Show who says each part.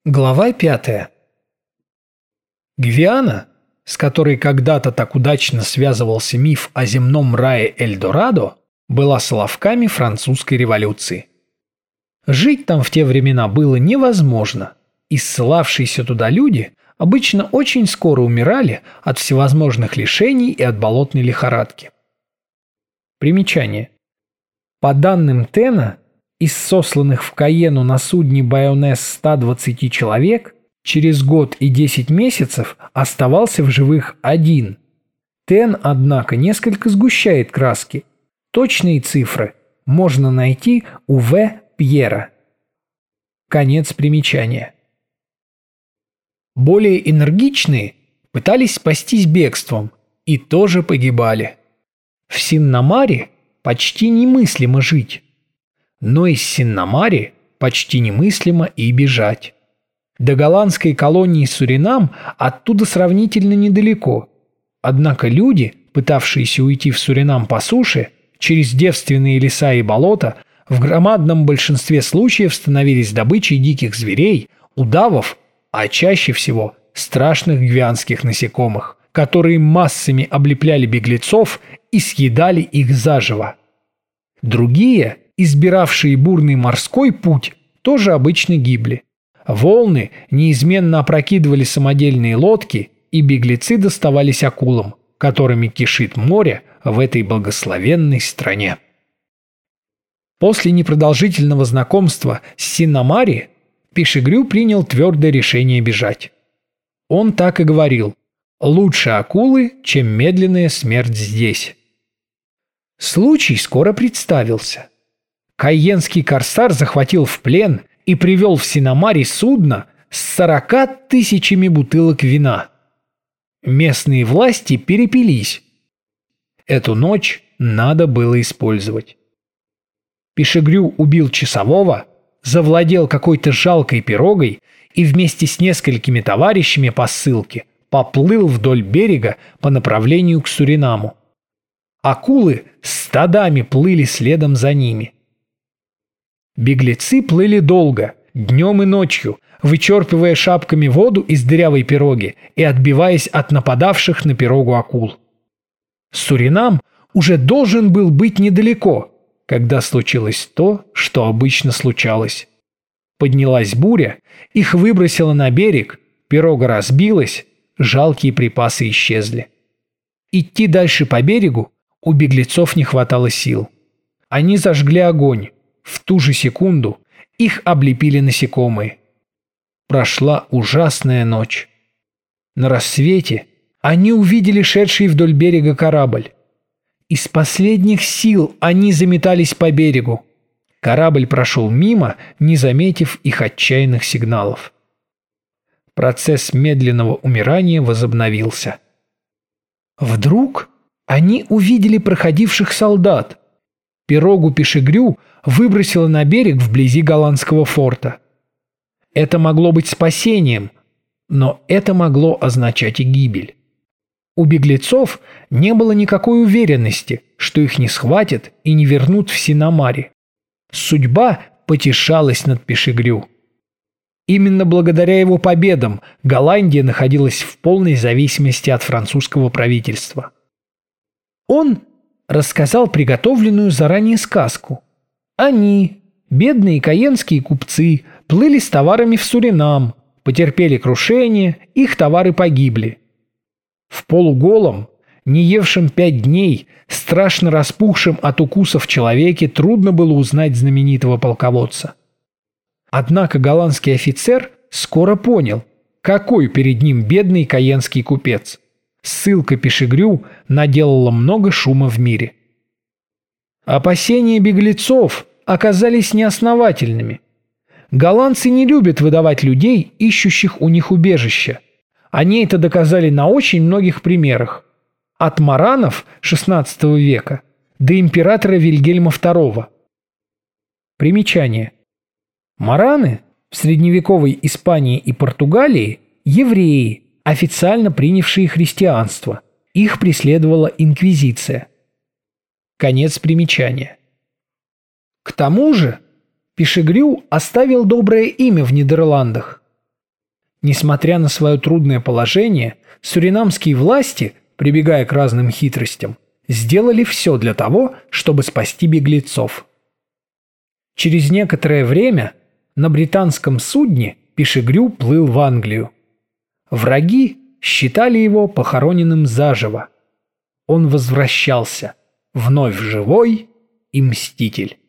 Speaker 1: Глава 5. Гвиана, с которой когда-то так удачно связывался миф о земном рае Эльдорадо, была соловками французской революции. Жить там в те времена было невозможно, и ссылавшиеся туда люди обычно очень скоро умирали от всевозможных лишений и от болотной лихорадки. Примечание. По данным Тена, из сосланных в Кайену на судне Байонесс 120 человек, через год и 10 месяцев оставался в живых один. Тен, однако, несколько сгущает краски. Точные цифры можно найти у В. Пьера. Конец примечания. Более энергичные пытались спастись бегством и тоже погибали. В Синнамаре почти немыслимо жить. Но из Синнамари почти немыслимо и бежать. До голландской колонии Суринам оттуда сравнительно недалеко. Однако люди, пытавшиеся уйти в Суринам по суше, через девственные леса и болота, в громадном большинстве случаев становились добычей диких зверей, удавов, а чаще всего страшных гвианских насекомых, которые массами облепляли беглецов и съедали их заживо. Другие, избиравшие бурный морской путь, тоже обычно гибли. Волны неизменно опрокидывали самодельные лодки, и беглецы доставались акулам, которыми кишит море в этой благословенной стране. После непродолжительного знакомства с Синнамари Пишегрю принял твердое решение бежать. Он так и говорил: «Лучше акулы, чем медленная смерть здесь». Случай скоро представился. Кайенский корсар захватил в плен и привел в Синнамари судно с 40 тысячами бутылок вина. Местные власти перепились. Эту ночь надо было использовать. Пишегрю убил часового, завладел какой-то жалкой пирогой и вместе с несколькими товарищами по ссылке поплыл вдоль берега по направлению к Суринаму. Акулы стадами плыли следом за ними. Беглецы плыли долго, днем и ночью, вычерпывая шапками воду из дырявой пироги и отбиваясь от нападавших на пирогу акул. Суринам уже должен был быть недалеко, когда случилось то, что обычно случалось. Поднялась буря, их выбросило на берег, пирога разбилась, жалкие припасы исчезли. Идти дальше по берегу у беглецов не хватало сил. Они зажгли огонь. В ту же секунду их облепили насекомые. Прошла ужасная ночь. На рассвете они увидели шедший вдоль берега корабль. Из последних сил они заметались по берегу. Корабль прошел мимо, не заметив их отчаянных сигналов. Процесс медленного умирания возобновился. Вдруг они увидели проходивших солдат. Пирогу Пишегрю выбросило на берег вблизи голландского форта. Это могло быть спасением, но это могло означать и гибель. У беглецов не было никакой уверенности, что их не схватят и не вернут в Синнамари. Судьба потешалась над Пишегрю. Именно благодаря его победам Голландия находилась в полной зависимости от французского правительства. Он рассказал приготовленную заранее сказку. Они, бедные кайенские купцы, плыли с товарами в Суринам, потерпели крушение, их товары погибли. В полуголом, не евшем 5 дней, страшно распухшем от укусов человеке трудно было узнать знаменитого полководца. Однако голландский офицер скоро понял, какой перед ним бедный кайенский купец. Ссылка Пишегрю наделала много шума в мире. Опасения беглецов оказались неосновательными. Голландцы не любят выдавать людей, ищущих у них убежища. Они это доказали на очень многих примерах. От маранов XVI века до императора Вильгельма II. Примечание. Мараны в средневековой Испании и Португалии – евреи, официально принявшие христианство. Их преследовала инквизиция. Конец примечания. К тому же Пишегрю оставил доброе имя в Нидерландах. Несмотря на свое трудное положение, суринамские власти, прибегая к разным хитростям, сделали все для того, чтобы спасти беглецов. Через некоторое время на британском судне Пишегрю плыл в Англию. Враги считали его похороненным заживо. Он возвращался, вновь живой и мститель.